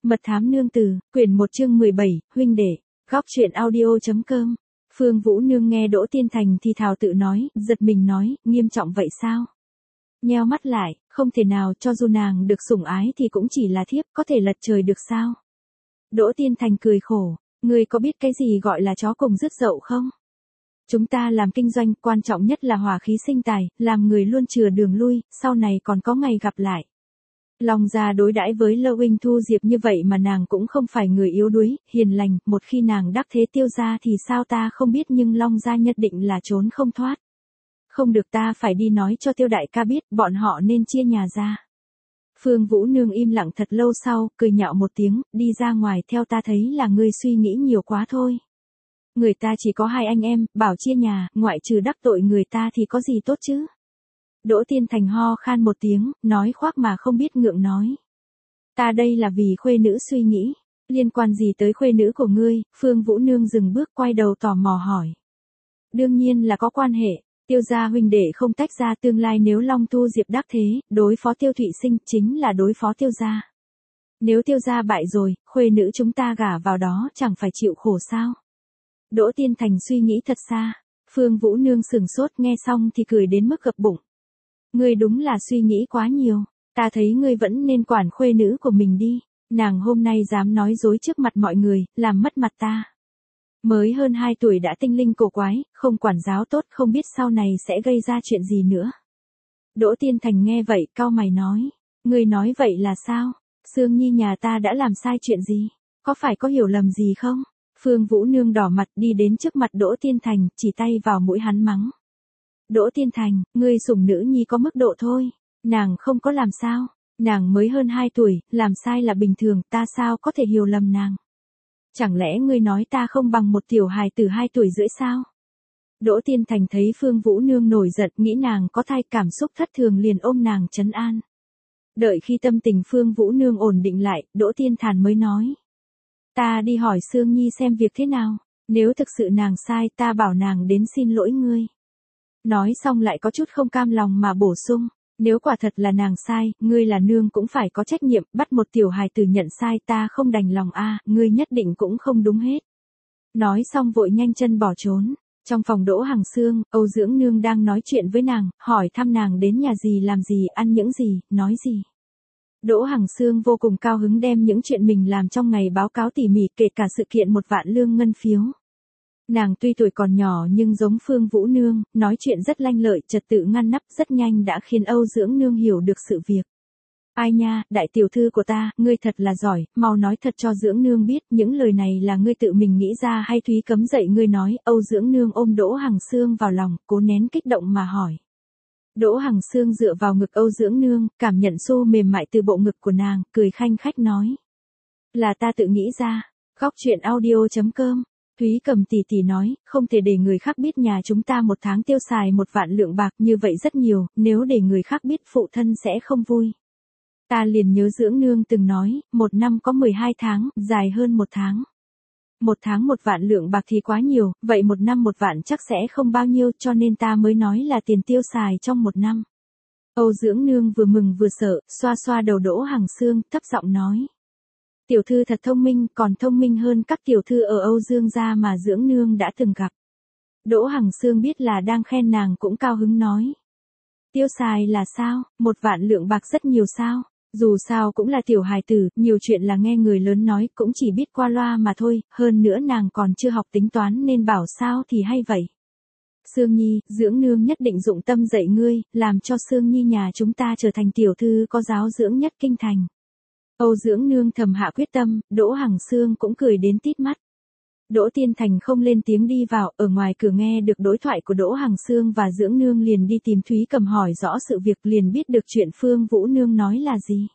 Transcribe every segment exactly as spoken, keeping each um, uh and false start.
Mật thám nương tử, quyển một chương mười bảy, huynh đệ, góc truyện audio.com. Phương Vũ Nương nghe Đỗ Tiên Thành thì thào tự nói, giật mình nói, nghiêm trọng vậy sao? Nheo mắt lại, không thể nào, cho dù nàng được sủng ái thì cũng chỉ là thiếp, có thể lật trời được sao? Đỗ Tiên Thành cười khổ, ngươi có biết cái gì gọi là chó cùng rứt dậu không? Chúng ta làm kinh doanh, quan trọng nhất là hòa khí sinh tài, làm người luôn chừa đường lui, sau này còn có ngày gặp lại. Long gia đối đãi với Lâu Huynh Thu Diệp như vậy mà nàng cũng không phải người yếu đuối, hiền lành, một khi nàng đắc thế Tiêu gia thì sao ta không biết, nhưng Long gia nhất định là trốn không thoát. Không được, ta phải đi nói cho Tiêu đại ca biết, bọn họ nên chia nhà ra. Phương Vũ Nương im lặng thật lâu sau, cười nhạo một tiếng, đi ra ngoài, theo ta thấy là ngươi suy nghĩ nhiều quá thôi. Người ta chỉ có hai anh em, bảo chia nhà, ngoại trừ đắc tội người ta thì có gì tốt chứ? Đỗ Tiên Thành ho khan một tiếng, nói khoác mà không biết ngượng nói. Ta đây là vì khuê nữ suy nghĩ, liên quan gì tới khuê nữ của ngươi? Phương Vũ Nương dừng bước quay đầu tò mò hỏi. Đương nhiên là có quan hệ, Tiêu gia huynh đệ không tách ra, tương lai nếu Long Thu Diệp đắc thế, đối phó Tiêu Thụy Sinh chính là đối phó Tiêu gia. Nếu Tiêu gia bại rồi, khuê nữ chúng ta gả vào đó chẳng phải chịu khổ sao? Đỗ Tiên Thành suy nghĩ thật xa, Phương Vũ Nương sừng sốt nghe xong thì cười đến mức gập bụng. Ngươi đúng là suy nghĩ quá nhiều, ta thấy ngươi vẫn nên quản khuê nữ của mình đi, nàng hôm nay dám nói dối trước mặt mọi người, làm mất mặt ta. Mới hơn hai tuổi đã tinh linh cổ quái, không quản giáo tốt, không biết sau này sẽ gây ra chuyện gì nữa. Đỗ Tiên Thành nghe vậy, cau mày nói, ngươi nói vậy là sao? Sương Nhi nhà ta đã làm sai chuyện gì? Có phải có hiểu lầm gì không? Phương Vũ Nương đỏ mặt đi đến trước mặt Đỗ Tiên Thành, chỉ tay vào mũi hắn mắng. Đỗ Tiên Thành, ngươi sủng nữ nhi có mức độ thôi, nàng không có làm sao, nàng mới hơn hai tuổi, làm sai là bình thường, ta sao có thể hiểu lầm nàng. Chẳng lẽ ngươi nói ta không bằng một tiểu hài tử hai tuổi rưỡi sao? Đỗ Tiên Thành thấy Phương Vũ Nương nổi giận, nghĩ nàng có thai, cảm xúc thất thường liền ôm nàng trấn an. Đợi khi tâm tình Phương Vũ Nương ổn định lại, Đỗ Tiên Thành mới nói. Ta đi hỏi Sương Nhi xem việc thế nào, nếu thực sự nàng sai ta bảo nàng đến xin lỗi ngươi. Nói xong lại có chút không cam lòng mà bổ sung, nếu quả thật là nàng sai, ngươi là nương cũng phải có trách nhiệm, bắt một tiểu hài tử nhận sai ta không đành lòng a, à, ngươi nhất định cũng không đúng hết. Nói xong vội nhanh chân bỏ trốn. Trong phòng Đỗ Hằng Sương, Âu Dưỡng Nương đang nói chuyện với nàng, hỏi thăm nàng đến nhà gì, làm gì, ăn những gì, nói gì. Đỗ Hằng Sương vô cùng cao hứng đem những chuyện mình làm trong ngày báo cáo tỉ mỉ, kể cả sự kiện một vạn lương ngân phiếu. Nàng tuy tuổi còn nhỏ nhưng giống Phương Vũ Nương, nói chuyện rất lanh lợi, trật tự ngăn nắp, rất nhanh đã khiến Âu Dưỡng Nương hiểu được sự việc. Ai nha, đại tiểu thư của ta, ngươi thật là giỏi, mau nói thật cho Dưỡng Nương biết, những lời này là ngươi tự mình nghĩ ra hay Thúy cấm dậy ngươi nói? Âu Dưỡng Nương ôm Đỗ Hằng Sương vào lòng, cố nén kích động mà hỏi. Đỗ Hằng Sương dựa vào ngực Âu Dưỡng Nương, cảm nhận xô mềm mại từ bộ ngực của nàng, cười khanh khách nói. Là ta tự nghĩ ra. Góc truyện audio.com. Thúy Cầm tỷ tỷ nói, không thể để người khác biết nhà chúng ta một tháng tiêu xài một vạn lượng bạc, như vậy rất nhiều, nếu để người khác biết phụ thân sẽ không vui. Ta liền nhớ Dưỡng Nương từng nói, một năm có mười hai tháng, dài hơn một tháng. Một tháng một vạn lượng bạc thì quá nhiều, vậy một năm một vạn chắc sẽ không bao nhiêu, cho nên ta mới nói là tiền tiêu xài trong một năm. Âu Dưỡng Nương vừa mừng vừa sợ, xoa xoa đầu Đỗ Hằng Sương, thấp giọng nói. Tiểu thư thật thông minh, còn thông minh hơn các tiểu thư ở Âu Dương gia mà Dưỡng Nương đã từng gặp. Đỗ Hằng Sương biết là đang khen nàng cũng cao hứng nói. Tiêu xài là sao, một vạn lượng bạc rất nhiều sao? Dù sao cũng là tiểu hài tử, nhiều chuyện là nghe người lớn nói, cũng chỉ biết qua loa mà thôi, hơn nữa nàng còn chưa học tính toán nên bảo sao thì hay vậy. Sương Nhi, Dưỡng Nương nhất định dụng tâm dạy ngươi, làm cho Sương Nhi nhà chúng ta trở thành tiểu thư có giáo dưỡng nhất kinh thành. Âu Dưỡng Nương thầm hạ quyết tâm, Đỗ Hằng Sương cũng cười đến tít mắt. Đỗ Tiên Thành không lên tiếng đi vào, ở ngoài cửa nghe được đối thoại của Đỗ Hằng Sương và Dưỡng Nương liền đi tìm Thúy Cầm hỏi rõ sự việc, liền biết được chuyện Phương Vũ Nương nói là gì.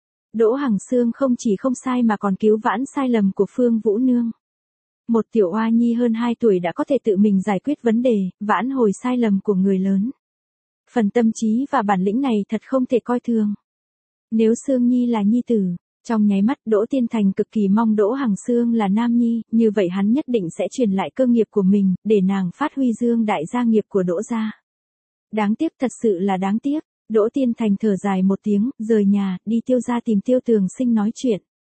Đỗ Hằng Sương không chỉ không sai mà còn cứu vãn sai lầm của Phương Vũ Nương. Một tiểu oa nhi hơn hai tuổi đã có thể tự mình giải quyết vấn đề, vãn hồi sai lầm của người lớn. Phần tâm trí và bản lĩnh này thật không thể coi thường. Nếu Sương Nhi là nhi tử, trong nháy mắt Đỗ Tiên Thành cực kỳ mong Đỗ Hằng Sương là nam nhi, như vậy hắn nhất định sẽ truyền lại cơ nghiệp của mình, để nàng phát huy dương đại gia nghiệp của Đỗ gia. Đáng tiếc, thật sự là đáng tiếc. Đỗ Tiên Thành thở dài một tiếng, rời nhà, đi Tiêu gia tìm Tiêu Tường Sinh nói chuyện.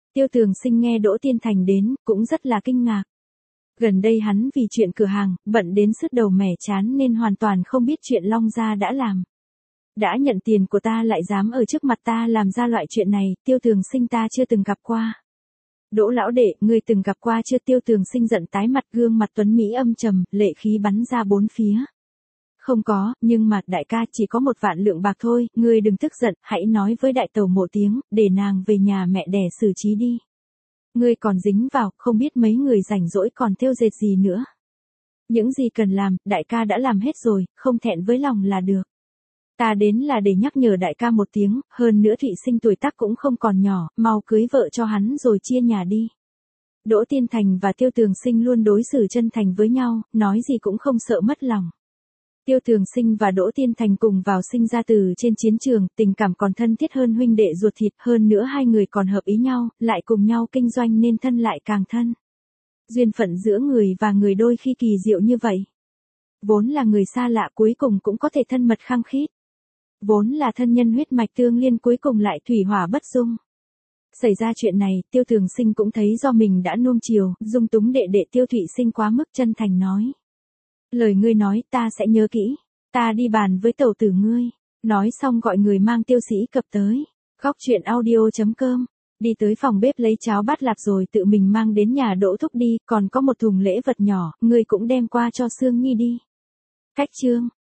Tiêu Tường Sinh nghe Đỗ Tiên Thành đến, cũng rất là kinh ngạc. Gần đây hắn vì chuyện cửa hàng, bận đến sứt đầu mẻ chán nên hoàn toàn không biết chuyện Long Gia đã làm. Đã nhận tiền của ta lại dám ở trước mặt ta làm ra loại chuyện này, Tiêu Tường Sinh ta chưa từng gặp qua. Đỗ lão đệ, ngươi từng gặp qua chưa? Tiêu Tường Sinh giận tái mặt, gương mặt tuấn mỹ âm trầm, lệ khí bắn ra bốn phía. Không có, nhưng mà đại ca chỉ có một vạn lượng bạc thôi, ngươi đừng tức giận, hãy nói với đại tẩu Mộ tiếng, để nàng về nhà mẹ đẻ xử trí đi. Ngươi còn dính vào, không biết mấy người rảnh rỗi còn thêu dệt gì nữa. Những gì cần làm, đại ca đã làm hết rồi, không thẹn với lòng là được. Ta đến là để nhắc nhở đại ca một tiếng, hơn nữa Thụy Sinh tuổi tác cũng không còn nhỏ, mau cưới vợ cho hắn rồi chia nhà đi. Đỗ Tiên Thành và Tiêu Tường Sinh luôn đối xử chân thành với nhau, nói gì cũng không sợ mất lòng. Tiêu Tường Sinh và Đỗ Tiên Thành cùng vào sinh ra từ trên chiến trường, tình cảm còn thân thiết hơn huynh đệ ruột thịt, hơn nữa hai người còn hợp ý nhau, lại cùng nhau kinh doanh nên thân lại càng thân. Duyên phận giữa người và người đôi khi kỳ diệu như vậy. Vốn là người xa lạ cuối cùng cũng có thể thân mật khăng khít. Vốn là thân nhân huyết mạch tương liên cuối cùng lại thủy hỏa bất dung. Xảy ra chuyện này, Tiêu Tường Sinh cũng thấy do mình đã nuông chiều, dung túng đệ đệ Tiêu Thụy Sinh quá mức, chân thành nói. Lời ngươi nói ta sẽ nhớ kỹ, ta đi bàn với tẩu tử ngươi. Nói xong gọi người mang Tiêu Sĩ Cập tới. Góc truyện audio chấm com. Đi tới phòng bếp lấy cháo bát lạc rồi tự mình mang đến nhà Đỗ thúc đi, còn có một thùng lễ vật nhỏ, ngươi cũng đem qua cho Sương Nhi đi. Cách chương.